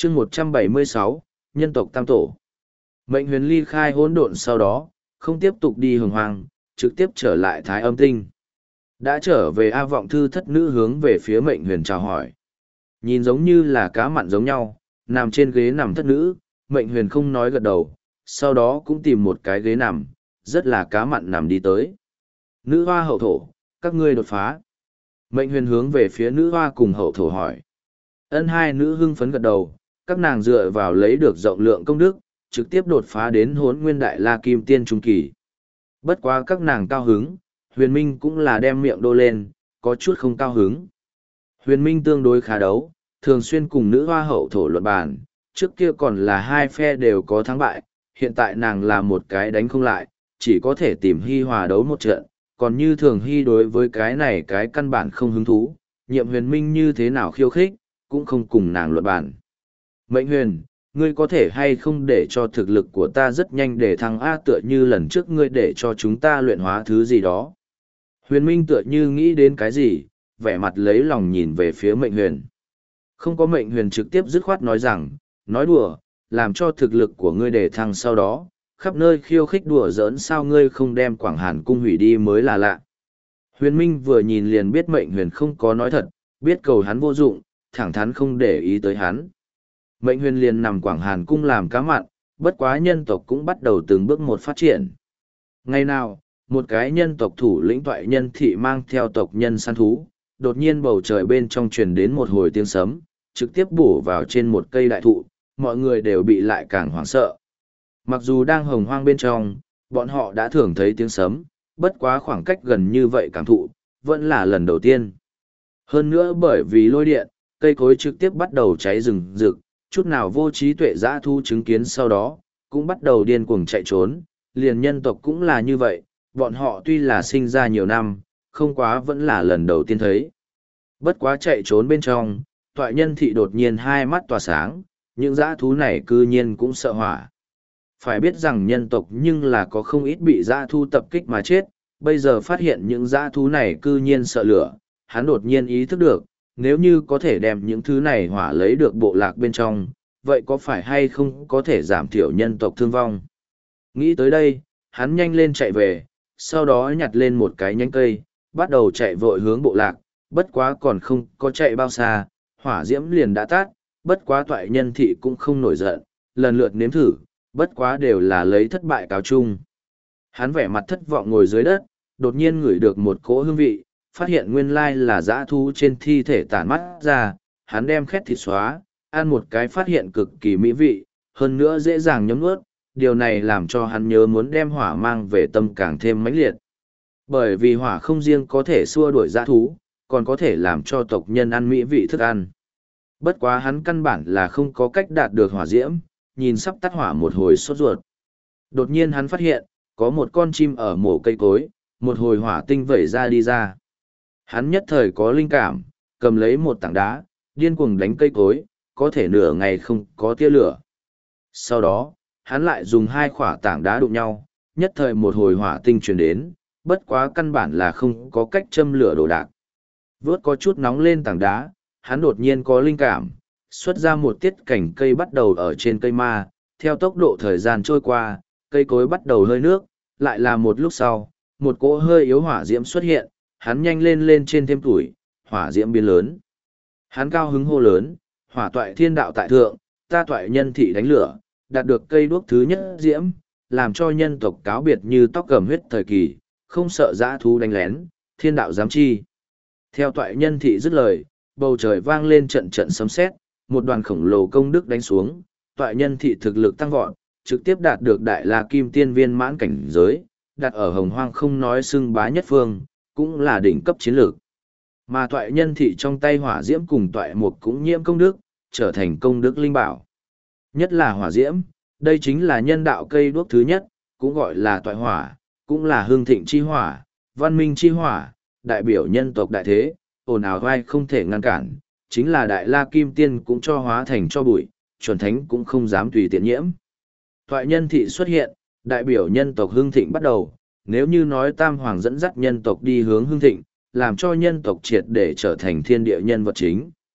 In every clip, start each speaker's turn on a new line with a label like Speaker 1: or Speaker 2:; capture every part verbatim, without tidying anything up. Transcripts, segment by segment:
Speaker 1: chương một trăm bảy mươi sáu, nhân tộc tam tổ. Mệnh huyền ly khai hỗn độn sau đó, không tiếp tục đi hồng hoang, trực tiếp trở lại thái âm tinh. Đã trở về A Vọng Thư thất nữ hướng về phía mệnh huyền chào hỏi. Nhìn giống như là cá mặn giống nhau, nằm trên ghế nằm thất nữ, mệnh huyền không nói gật đầu, sau đó cũng tìm một cái ghế nằm, rất là cá mặn nằm đi tới. Nữ hoa hậu thổ, các ngươi đột phá. Mệnh huyền hướng về phía nữ hoa cùng hậu thổ hỏi. Ân hai nữ hưng phấn gật đầu, các nàng dựa vào lấy được rộng lượng công đức, trực tiếp đột phá đến hốn nguyên đại la kim tiên trung kỳ. Bất quá các nàng cao hứng, huyền minh cũng là đem miệng đô lên, có chút không cao hứng. Huyền minh tương đối khá đấu, thường xuyên cùng nữ hoa hậu thổ luận bàn, trước kia còn là hai phe đều có thắng bại, hiện tại nàng là một cái đánh không lại, chỉ có thể tìm hy hòa đấu một trận, còn như thường hy đối với cái này cái căn bản không hứng thú, nhiệm huyền minh như thế nào khiêu khích, cũng không cùng nàng luận bàn. Mệnh huyền, ngươi có thể hay không để cho thực lực của ta rất nhanh để thăng A tựa như lần trước ngươi để cho chúng ta luyện hóa thứ gì đó. Huyền minh tựa như nghĩ đến cái gì, vẻ mặt lấy lòng nhìn về phía mệnh huyền. Không có mệnh huyền trực tiếp dứt khoát nói rằng, nói đùa, làm cho thực lực của ngươi để thăng sau đó, khắp nơi khiêu khích đùa giỡn sao ngươi không đem Quảng Hàn cung hủy đi mới là lạ. Huyền Minh vừa nhìn liền biết mệnh huyền không có nói thật, biết cầu hắn vô dụng, thẳng thắn không để ý tới hắn. Mệnh huyền liền nằm Quảng Hàn cung làm cá mặn, bất quá nhân tộc cũng bắt đầu từng bước một phát triển. Ngày nào, một cái nhân tộc thủ lĩnh toại nhân thị mang theo tộc nhân săn thú, đột nhiên bầu trời bên trong truyền đến một hồi tiếng sấm, trực tiếp bổ vào trên một cây đại thụ, mọi người đều bị lại càng hoảng sợ. Mặc dù đang hồng hoang bên trong, bọn họ đã thường thấy tiếng sấm, bất quá khoảng cách gần như vậy cảm thụ, vẫn là lần đầu tiên. Hơn nữa bởi vì lôi điện, cây cối trực tiếp bắt đầu cháy rừng rực, chút nào vô trí tuệ dã thu chứng kiến sau đó, cũng bắt đầu điên cuồng chạy trốn, liền nhân tộc cũng là như vậy, bọn họ tuy là sinh ra nhiều năm, không quá vẫn là lần đầu tiên thấy. Bất quá chạy trốn bên trong, toại nhân thị đột nhiên hai mắt tỏa sáng, những dã thú này cư nhiên cũng sợ hỏa. Phải biết rằng nhân tộc nhưng là có không ít bị dã thú tập kích mà chết, bây giờ phát hiện những dã thú này cư nhiên sợ lửa, hắn đột nhiên ý thức được, nếu như có thể đem những thứ này hỏa lấy được bộ lạc bên trong, vậy có phải hay không có thể giảm thiểu nhân tộc thương vong. Nghĩ tới đây, hắn nhanh lên chạy về, sau đó nhặt lên một cái nhánh cây, bắt đầu chạy vội hướng bộ lạc, bất quá còn không có chạy bao xa, hỏa diễm liền đã tắt, bất quá toại nhân thị cũng không nổi giận, lần lượt nếm thử, bất quá đều là lấy thất bại cáo chung. Hắn vẻ mặt thất vọng ngồi dưới đất, đột nhiên ngửi được một cỗ hương vị, phát hiện nguyên lai là dã thú trên thi thể tản mắt ra, hắn đem khét thịt xóa, ăn một cái phát hiện cực kỳ mỹ vị, hơn nữa dễ dàng nhấm nuốt, điều này làm cho hắn nhớ muốn đem hỏa mang về tâm càng thêm mãnh liệt. Bởi vì hỏa không riêng có thể xua đuổi dã thú, còn có thể làm cho tộc nhân ăn mỹ vị thức ăn. Bất quá hắn căn bản là không có cách đạt được hỏa diễm, nhìn sắp tắt hỏa một hồi sốt ruột. Đột nhiên hắn phát hiện, có một con chim ở mổ cây cối, một hồi hỏa tinh vẩy ra đi ra. Hắn nhất thời có linh cảm, cầm lấy một tảng đá, điên cuồng đánh cây cối, có thể nửa ngày không có tia lửa. Sau đó, hắn lại dùng hai khỏa tảng đá đụng nhau, nhất thời một hồi hỏa tinh truyền đến, bất quá căn bản là không có cách châm lửa đồ đạc. Vớt có chút nóng lên tảng đá, hắn đột nhiên có linh cảm, xuất ra một tiết cảnh cây bắt đầu ở trên cây ma, theo tốc độ thời gian trôi qua, cây cối bắt đầu hơi nước, lại là một lúc sau, một cỗ hơi yếu hỏa diễm xuất hiện, hắn nhanh lên lên trên thêm tuổi, hỏa diễm biến lớn. Hắn cao hứng hô lớn, hỏa toại thiên đạo tại thượng, ta toại nhân thị đánh lửa, đạt được cây đuốc thứ nhất diễm, làm cho nhân tộc cáo biệt như tóc cầm huyết thời kỳ, không sợ dã thú đánh lén, thiên đạo dám chi. Theo toại nhân thị dứt lời, bầu trời vang lên trận trận sấm sét, một đoàn khổng lồ công đức đánh xuống, toại nhân thị thực lực tăng vọt, trực tiếp đạt được đại la kim tiên viên mãn cảnh giới, đặt ở hồng hoang không nói xưng bá nhất phương, cũng là đỉnh cấp chiến lược. Mà toại nhân thị trong tay hỏa diễm cùng toại mục cũng nhiễm công đức, trở thành công đức linh bảo. Nhất là hỏa diễm, đây chính là nhân đạo cây đuốc thứ nhất, cũng gọi là toại hỏa, cũng là hương thịnh chi hỏa, văn minh chi hỏa, đại biểu nhân tộc đại thế, ồn ào vai không thể ngăn cản, chính là đại la kim tiên cũng cho hóa thành cho bụi, chuẩn thánh cũng không dám tùy tiện nhiễm. Toại nhân thị xuất hiện, đại biểu nhân tộc hương thịnh bắt đầu, nếu như nói tam hoàng dẫn dắt nhân tộc đi hướng hương thịnh, làm cho nhân tộc triệt để trở thành thiên địa nhân vật chính,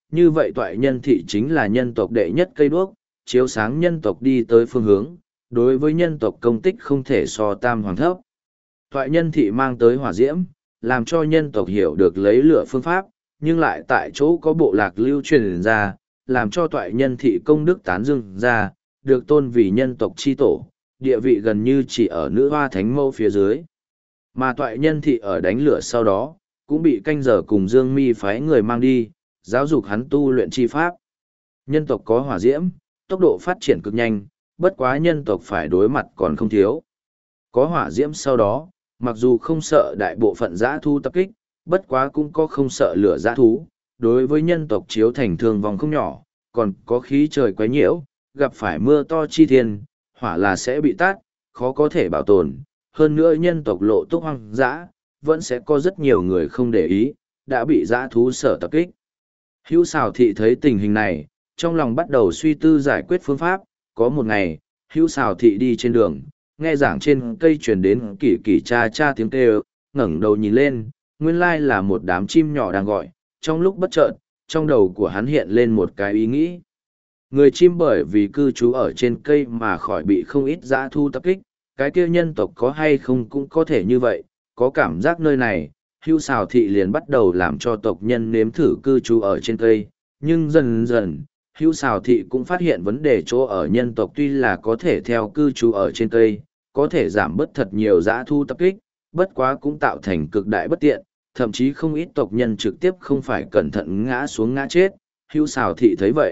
Speaker 1: như vậy toại nhân thị chính là nhân tộc đệ nhất cây đuốc, chiếu sáng nhân tộc đi tới phương hướng, đối với nhân tộc công tích không thể so tam hoàng thấp. Toại nhân thị mang tới hỏa diễm, làm cho nhân tộc hiểu được lấy lửa phương pháp, nhưng lại tại chỗ có bộ lạc lưu truyền ra, làm cho toại nhân thị công đức tán dương ra, được tôn vì nhân tộc chi tổ, địa vị gần như chỉ ở nữ hoa thánh mẫu phía dưới. Mà toại nhân thị ở đánh lửa sau đó, cũng bị canh giờ cùng Dương Mi phái người mang đi, giáo dục hắn tu luyện chi pháp. Nhân tộc có hỏa diễm, tốc độ phát triển cực nhanh, bất quá nhân tộc phải đối mặt còn không thiếu. Có hỏa diễm sau đó, mặc dù không sợ đại bộ phận giã thu tập kích, bất quá cũng có không sợ lửa giã thú, đối với nhân tộc chiếu thành thương vong không nhỏ, còn có khí trời quấy nhiễu, gặp phải mưa to chi thiên, hỏa là sẽ bị tát, khó có thể bảo tồn. Hơn nữa nhân tộc lộ túc hoang dã, vẫn sẽ có rất nhiều người không để ý, đã bị giã thú sở tập kích. Hữu Sào Thị thấy tình hình này, trong lòng bắt đầu suy tư giải quyết phương pháp. Có một ngày, Hữu Sào Thị đi trên đường, nghe giảng trên cây truyền đến kỳ kỳ cha cha tiếng kêu, ngẩng đầu nhìn lên, nguyên lai là một đám chim nhỏ đang gọi. Trong lúc bất chợt, trong đầu của hắn hiện lên một cái ý nghĩ. Người chim bởi vì cư trú ở trên cây mà khỏi bị không ít dã thu tập kích, cái kia nhân tộc có hay không cũng có thể như vậy, có cảm giác nơi này, Hữu Sào Thị liền bắt đầu làm cho tộc nhân nếm thử cư trú ở trên cây, nhưng dần dần, Hữu Sào Thị cũng phát hiện vấn đề chỗ ở nhân tộc tuy là có thể theo cư trú ở trên cây, có thể giảm bớt thật nhiều dã thu tập kích, bất quá cũng tạo thành cực đại bất tiện, thậm chí không ít tộc nhân trực tiếp không phải cẩn thận ngã xuống ngã chết. Hữu Sào Thị thấy vậy,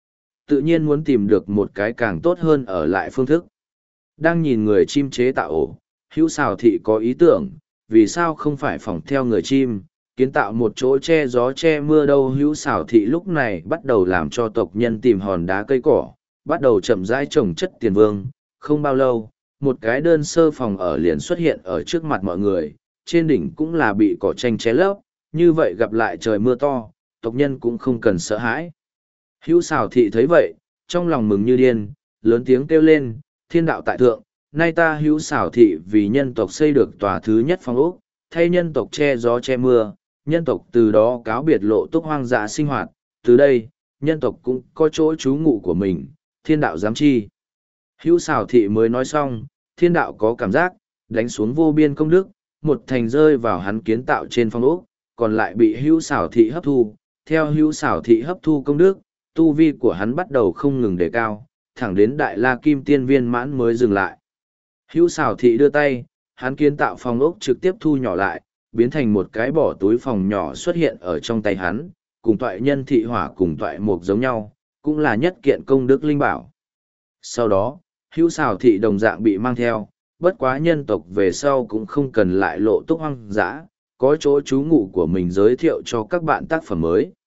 Speaker 1: tự nhiên muốn tìm được một cái càng tốt hơn ở lại phương thức. Đang nhìn người chim chế tạo ổ, Hữu Sào Thị có ý tưởng, vì sao không phải phỏng theo người chim, kiến tạo một chỗ che gió che mưa đâu. Hữu Sào Thị lúc này bắt đầu làm cho tộc nhân tìm hòn đá cây cỏ, bắt đầu chậm rãi trồng chất tiền vương. Không bao lâu, một cái đơn sơ phòng ở liền xuất hiện ở trước mặt mọi người, trên đỉnh cũng là bị cỏ tranh ché lấp, như vậy gặp lại trời mưa to, tộc nhân cũng không cần sợ hãi. Hữu Sào Thị thấy vậy, trong lòng mừng như điên, lớn tiếng kêu lên, thiên đạo tại thượng, nay ta Hữu Sào Thị vì nhân tộc xây được tòa thứ nhất phong ốc, thay nhân tộc che gió che mưa, nhân tộc từ đó cáo biệt lộ túc hoang dã sinh hoạt, từ đây, nhân tộc cũng có chỗ trú ngụ của mình, thiên đạo giám chi. Hữu Sào Thị mới nói xong, thiên đạo có cảm giác, đánh xuống vô biên công đức, một thành rơi vào hắn kiến tạo trên phong ốc, còn lại bị Hữu Sào Thị hấp thu, theo Hữu Sào Thị hấp thu công đức, tu vi của hắn bắt đầu không ngừng đề cao, thẳng đến Đại La Kim Tiên viên mãn mới dừng lại. Hữu Sào Thị đưa tay, hắn kiến tạo phòng ốc trực tiếp thu nhỏ lại, biến thành một cái bỏ túi phòng nhỏ xuất hiện ở trong tay hắn, cùng toại nhân thị hỏa cùng toại mục giống nhau, cũng là nhất kiện công đức linh bảo. Sau đó, Hữu Sào Thị đồng dạng bị mang theo, bất quá nhân tộc về sau cũng không cần lại lộ túc hoang dã, có chỗ trú ngụ của mình giới thiệu cho các bạn tác phẩm mới.